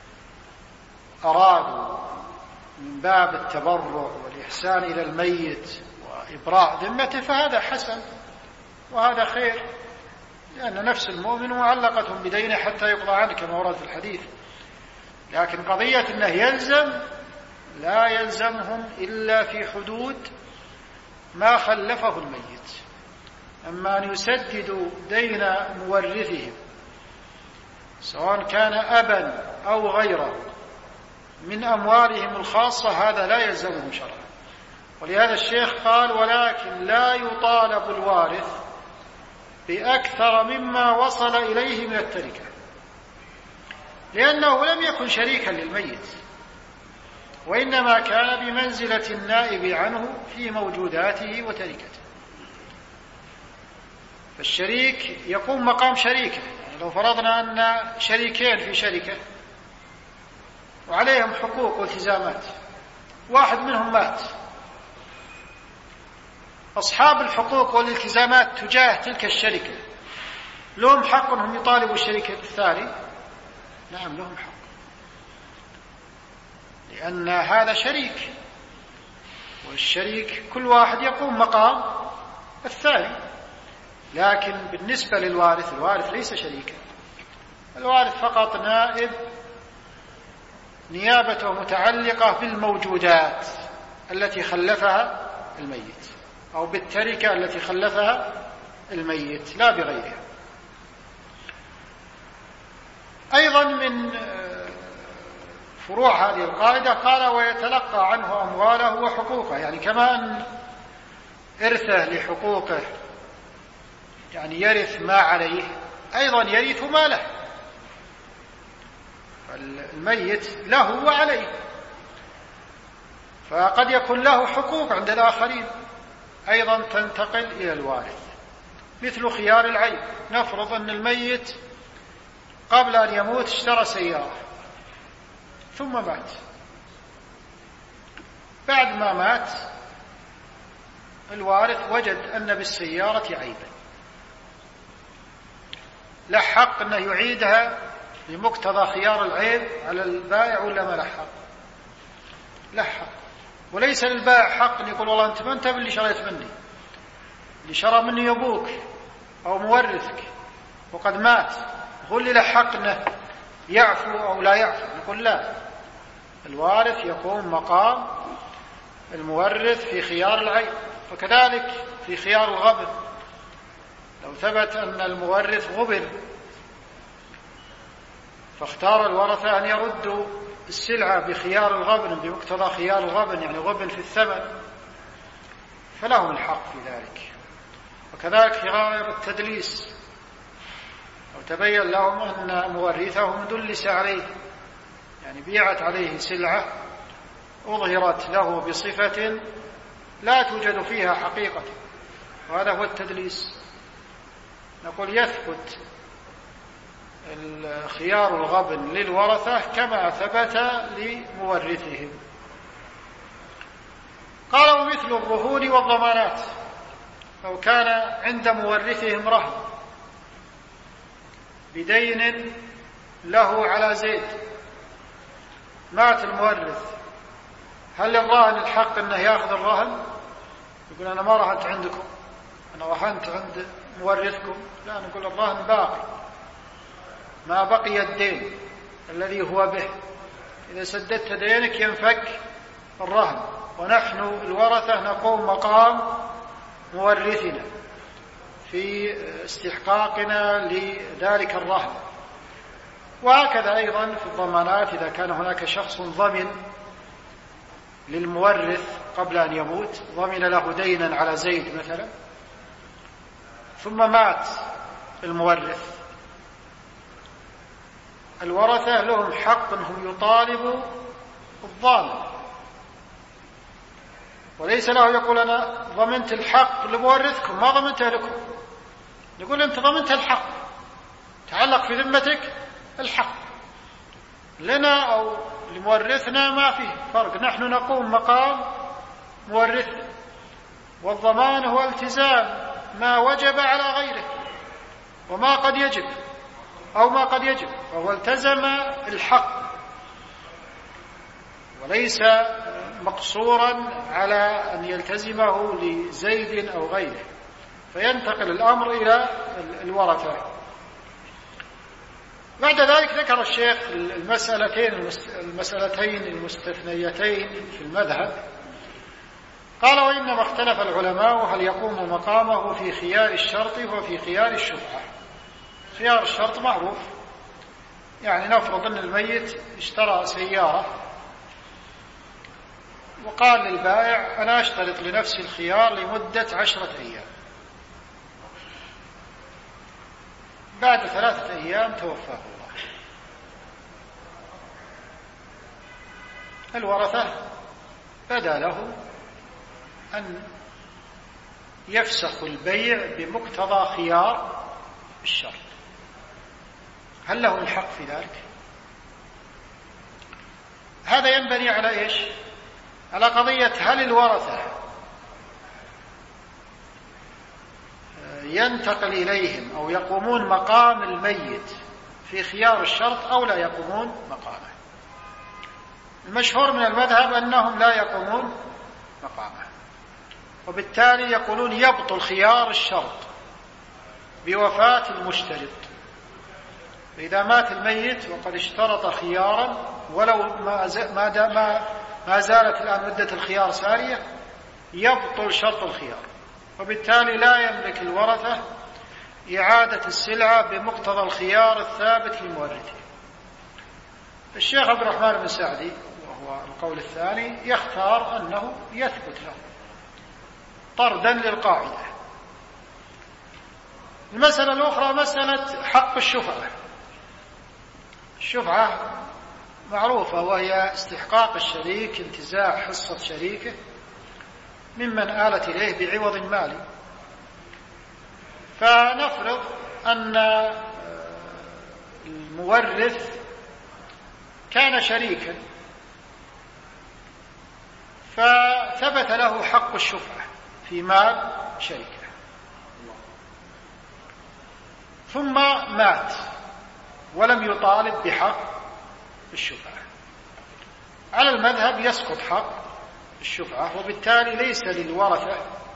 أرادوا من باب التبرع والإحسان إلى الميت وإبراء ذمته فهذا حسن وهذا خير، لأن نفس المؤمن معلقة بدينه حتى يقضى عنه كما ورد في الحديث. لكن قضية أنه يلزم، لا يلزمهم إلا في حدود ما خلفه الميت. أما أن يسددوا دين مورثهم سواء كان أبا أو غيره من أموالهم الخاصة هذا لا يلزمهم شرعا. ولهذا الشيخ قال: ولكن لا يطالب الوارث بأكثر مما وصل إليه من التركة، لأنه لم يكن شريكا للميت، وإنما كان بمنزلة النائب عنه في موجوداته وتركته. فالشريك يقوم مقام شريكه. يعني لو فرضنا أن شريكين في شركة وعليهم حقوق والتزامات، واحد منهم مات، أصحاب الحقوق والالتزامات تجاه تلك الشركة لهم حق أنهم يطالبوا الشريك الثاني؟ نعم لهم حق، لأن هذا شريك، والشريك كل واحد يقوم مقام الثاني. لكن بالنسبة للوارث، الوارث ليس شريكا، الوارث فقط نائب، نيابته متعلقة بالموجودات التي خلفها الميت أو بالتركة التي خلفها الميت لا بغيرها. أيضا من فروع هذه القاعدة قال: ويتلقى عنه أمواله وحقوقه، يعني كما أن إرثه لحقوقه يعني يرث ما عليه، أيضا يرث ما له. الميت له وعليه، فقد يكون له حقوق عند الآخرين أيضا تنتقل إلى الوارث، مثل خيار العيب. نفرض أن الميت قبل أن يموت اشترى سيارة ثم مات، بعد ما مات الوارث وجد أن بالسيارة عيبا، له حق أنه يعيدها بمقتضى خيار العيب على البائع ولا ما له حق؟ له حق. وليس للبائع حق أن يقول: والله أنت ما أنت اللي شريت مني، اللي شرى مني أبوك أو مورثك وقد مات، قل لي له حق أنه يعفو أو لا يعفو. نقول لا، الوارث يقوم مقام المورث في خيار العين، وكذلك في خيار الغبن. لو ثبت أن المورث غبن فاختار الورثة أن يردوا السلعة بخيار الغبن بمقتضى خيار الغبن، يعني غبن في الثمن، فلهم الحق في ذلك. وكذلك في غير التدليس، لو تبين لهم أن مورثهم دلس عليه، يعني بيعت عليه سلعة أظهرت له بصفة لا توجد فيها حقيقة، وهذا هو التدليس، نقول يثبت خيار الغبن للورثة كما ثبت لمورثهم. قال: ومثل الرهون والضمانات، لو كان عند مورثهم رهن بدين له على زيد، مات المورث، هل للراهن الحق أنه يأخذ الرهن؟ يقول: أنا ما رهنت عندكم، أنا رهنت عند مورثكم. لا، نقول الرهن باقي، ما بقي الدين الذي هو به، إذا سددت دينك ينفك الرهن، ونحن الورثة نقوم مقام مورثنا في استحقاقنا لذلك الرهن. وهكذا أيضا في الضمانات، إذا كان هناك شخص ضمن للمورث قبل أن يموت، ضمن له دينا على زيد مثلا، ثم مات المورث، الورثة لهم حق أنهم يطالبوا الضامن، وليس له يقول: أنا ضمنت الحق لمورثكم ما ضمنته لكم. نقول: أنت ضمنت الحق، تعلق في ذمتك الحق، لنا أو لمورثنا ما فيه فرق، نحن نقوم مقام مورثنا، والضمان هو التزام ما وجب على غيره وما قد يجب أو ما قد يجب، فهو التزم الحق وليس مقصورا على أن يلتزمه لزيد أو غيره، فينتقل الأمر إلى الورثة. بعد ذلك ذكر الشيخ المسألتين المستثنيتين في المذهب. قال: وإنما اختلف العلماء هل يقوم مقامه في خيار الشرط وفي خيار الشفعة. خيار الشرط معروف، يعني نفرض أن الميت اشترى سيارة وقال للبائع: أنا أشترط لنفسي الخيار لمدة 10 أيام، بعد 3 أيام توفاه الله، الورثة بدا له أن يفسخ البيع بمقتضى خيار الشرط، هل له الحق في ذلك؟ هذا ينبني على إيش؟ على قضية هل الورثة ينتقل إليهم أو يقومون مقام الميت في خيار الشرط أو لا يقومون مقامه. المشهور من المذهب أنهم لا يقومون مقامه، وبالتالي يقولون يبطل خيار الشرط بوفاة المشترط. إذا مات الميت وقد اشترط خيارا ولو ما زالت الآن مدة الخيار سارية، يبطل شرط الخيار، وبالتالي لا يملك الورثة إعادة السلعة بمقتضى الخيار الثابت لمورثه. الشيخ عبد الرحمن بن سعدي وهو القول الثاني يختار أنه يثبت له طردا للقاعدة. المسألة الأخرى مسألة حق الشفعة. الشفعة معروفة، وهي استحقاق الشريك انتزاع حصة شريكه ممن آلت إليه بعوض مالي. فنفرض أن المورث كان شريكا فثبت له حق الشفعة في مال شريكه، ثم مات ولم يطالب بحق الشفعة. على المذهب يسقط حق الشفعة، وبالتالي ليس للورثة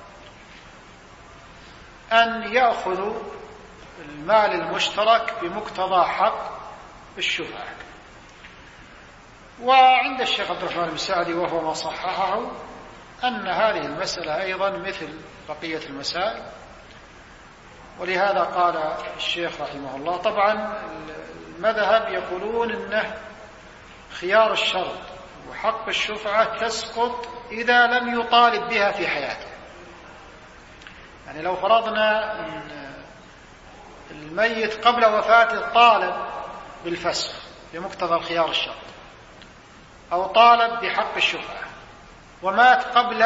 أن يأخذوا المال المشترك بمقتضى حق الشفعة. وعند الشيخ عبد الرحمن بن سعدي وهو ما صححه أن هذه المسألة أيضا مثل بقية المسائل، ولهذا قال الشيخ رحمه الله طبعا المذهب يقولون إنه خيار الشرط وحق الشفعة تسقط إذا لم يطالب بها في حياته. يعني لو فرضنا أن الميت قبل وفاته طالب بالفسخ بمقتضى الخيار الشرط، أو طالب بحق الشفعة ومات قبل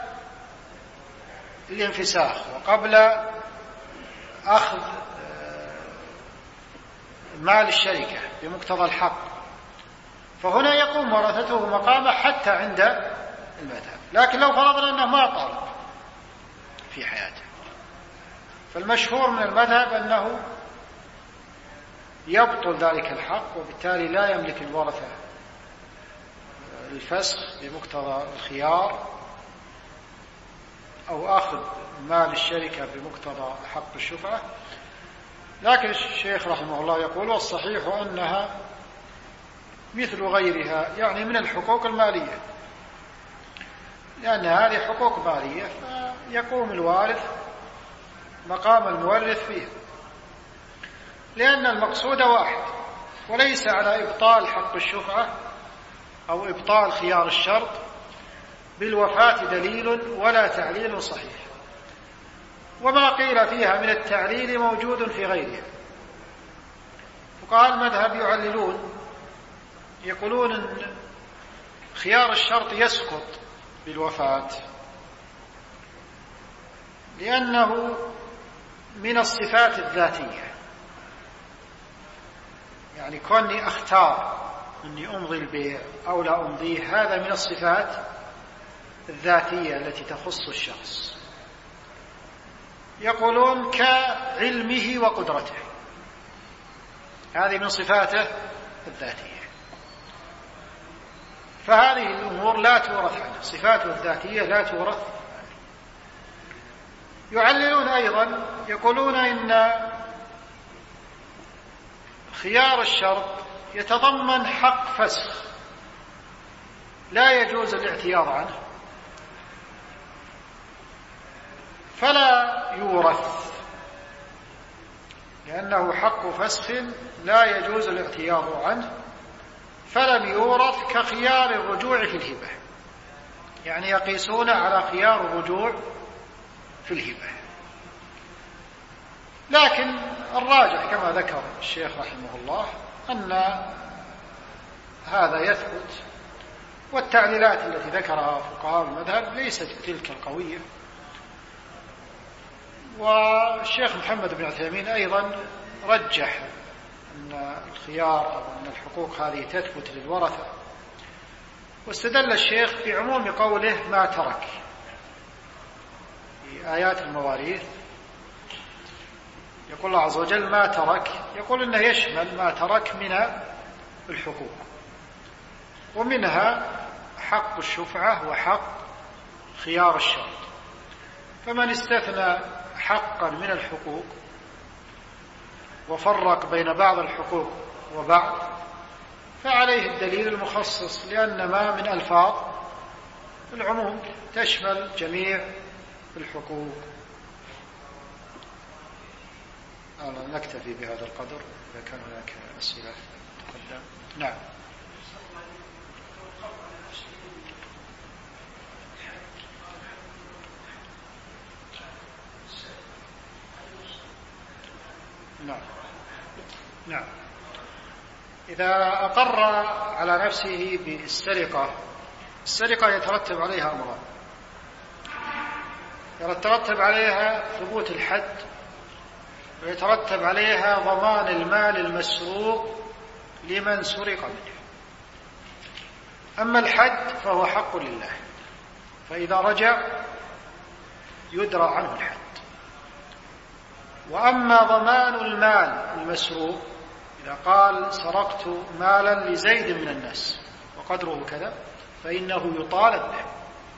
الانفساخ وقبل أخذ مال الشركة بمقتضى الحق، فهنا يقوم ورثته مقامه حتى عند المذهب. لكن لو فرضنا أنه ما طالب في حياته، فالمشهور من المذهب أنه يبطل ذلك الحق، وبالتالي لا يملك الورثة الفسخ بمقتضى الخيار أو أخذ مال الشركة بمقتضى حق الشفعة. لكن الشيخ رحمه الله يقول والصحيح أنها مثل غيرها، يعني من الحقوق المالية، لأن هذه حقوق مالية فيقوم الوارث مقام المورث فيها، لأن المقصود واحد، وليس على إبطال حق الشفعة أو إبطال خيار الشرط بالوفاة دليل ولا تعليل صحيح، وما قيل فيها من التعليل موجود في غيرها. فقهاء المذهب يعللون، يقولون أن خيار الشرط يسقط بالوفاة لأنه من الصفات الذاتية، يعني كوني أختار أني أمضي البيع أو لا أمضيه، هذا من الصفات الذاتية التي تخص الشخص. يقولون كعلمه وقدرته، هذه من صفاته الذاتية، فهذه الأمور لا تورث عنه، صفاته الذاتية لا تورث. يعللون أيضا، يقولون إن خيار الشرط يتضمن حق فسخ لا يجوز الاعتياض عنه، فلا يورث، لأنه حق فسخ لا يجوز الاعتياض عنه، فلم يورث كخيار الرجوع في الهبة، يعني يقيسون على خيار الرجوع في الهبة. لكن الراجح كما ذكر الشيخ رحمه الله أن هذا يثبت، والتعليلات التي ذكرها فقهاء المذهب ليست تلك القوية. والشيخ محمد بن عثيمين أيضا رجح أن الخيار أو أن الحقوق هذه تثبت للورثة، واستدل الشيخ بعموم قوله ما ترك في آيات المواريث. يقول الله عز وجل ما ترك، يقول إنه يشمل ما ترك من الحقوق، ومنها حق الشفعة وحق خيار الشرط. فمن استثنى حقا من الحقوق وفرق بين بعض الحقوق وبعض فعليه الدليل المخصص، لأن ما من ألفاظ العموم تشمل جميع الحقوق. نكتفي بهذا القدر، إذا كان هناك أسئلة تقدم. نعم. نعم. نعم. إذا أقر على نفسه بالسرقة، السرقة يترتب عليها أمران، يترتب عليها ثبوت الحد، ويترتب عليها ضمان المال المسروق لمن سرق منه. أما الحد فهو حق لله، فإذا رجع يدرى عنه الحد. وأما ضمان المال المسروق، إذا قال سرقت مالا لزيد من الناس وقدره كذا، فإنه يطالب به.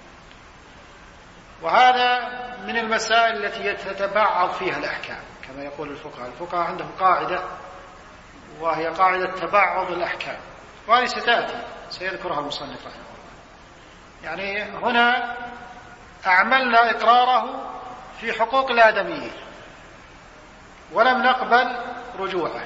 وهذا من المسائل التي تتبعض فيها الأحكام كما يقول الفقهاء. الفقهاء عندهم قاعدة، وهي قاعدة تبعض الأحكام، وهذه ستأتي سيذكرها المصنف رحمه الله. يعني هنا أعملنا إقراره في حقوق الآدميين ولم نقبل رجوعه،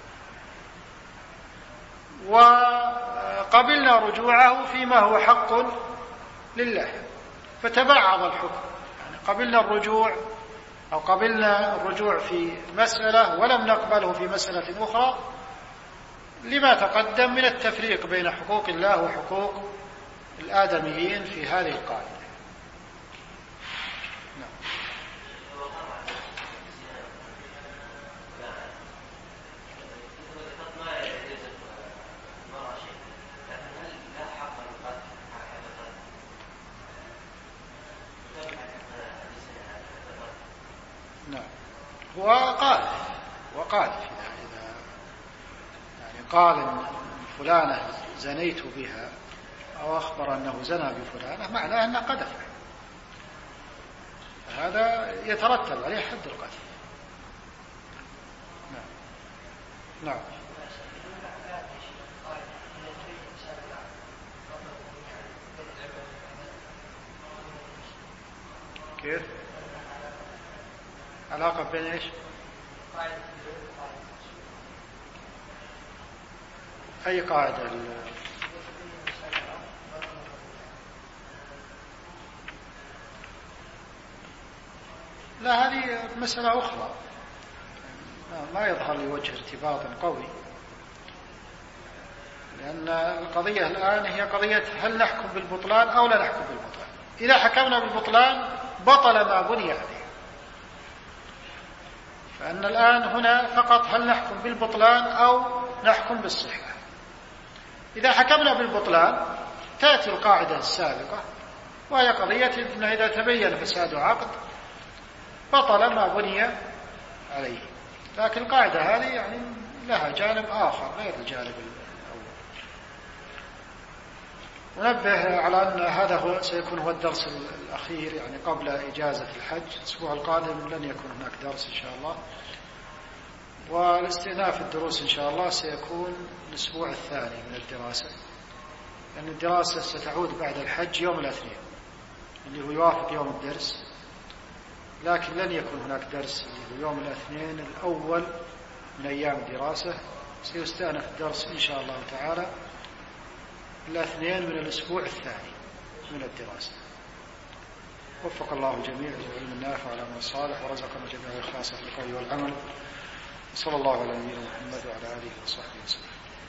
وقبلنا رجوعه فيما هو حق لله، فتبعض الحكم. يعني قبلنا الرجوع أو قبلنا الرجوع في مسألة ولم نقبله في مسألة أخرى، لما تقدم من التفريق بين حقوق الله وحقوق الآدميين في هذه القاعدة. نعم، هو قال إذا يعني قال إن فلانة زنيت بها أو أخبر أنه زنى بفلانة، معناه أنه قذف، هذا يترتب عليه حد القذف. نعم. كيف؟ علاقة بين إيش؟ أي قاعدة؟ لا، هذه مسألة أخرى ما يظهر لي وجه ارتباط قوي، لأن القضية الآن هي قضية هل نحكم بالبطلان أو لا نحكم بالبطلان. إذا حكمنا بالبطلان بطل ما بني عليه، فأن الآن هنا فقط هل نحكم بالبطلان أو نحكم بالصحة. إذا حكمنا بالبطلان تأتي القاعدة السابقة، وهي قضية أنه إذا تبين فساد عقد بطل ما بني عليه. لكن القاعدة هذه يعني لها جانب آخر غير الجانب الأول. ونبه على أن هذا سيكون هو الدرس الأخير يعني قبل إجازة الحج. الأسبوع القادم لن يكون هناك درس إن شاء الله، والاستئناف الدروس إن شاء الله سيكون الأسبوع الثاني من الدراسة، لأن الدراسة ستعود بعد الحج يوم الاثنين اللي هو يوافق يوم الدرس، لكن لن يكون هناك درس اللي هو يوم الاثنين الأول من أيام الدراسة. سيستأنف الدرس إن شاء الله تعالى الاثنين من الأسبوع الثاني من الدراسة. وفق الله الجميع للعلم النافع والعمل الصالح، ورزقنا جميع الإخلاص في القول والعمل. صلى الله على نبينا محمد وعلى آله وصحبه وسلم.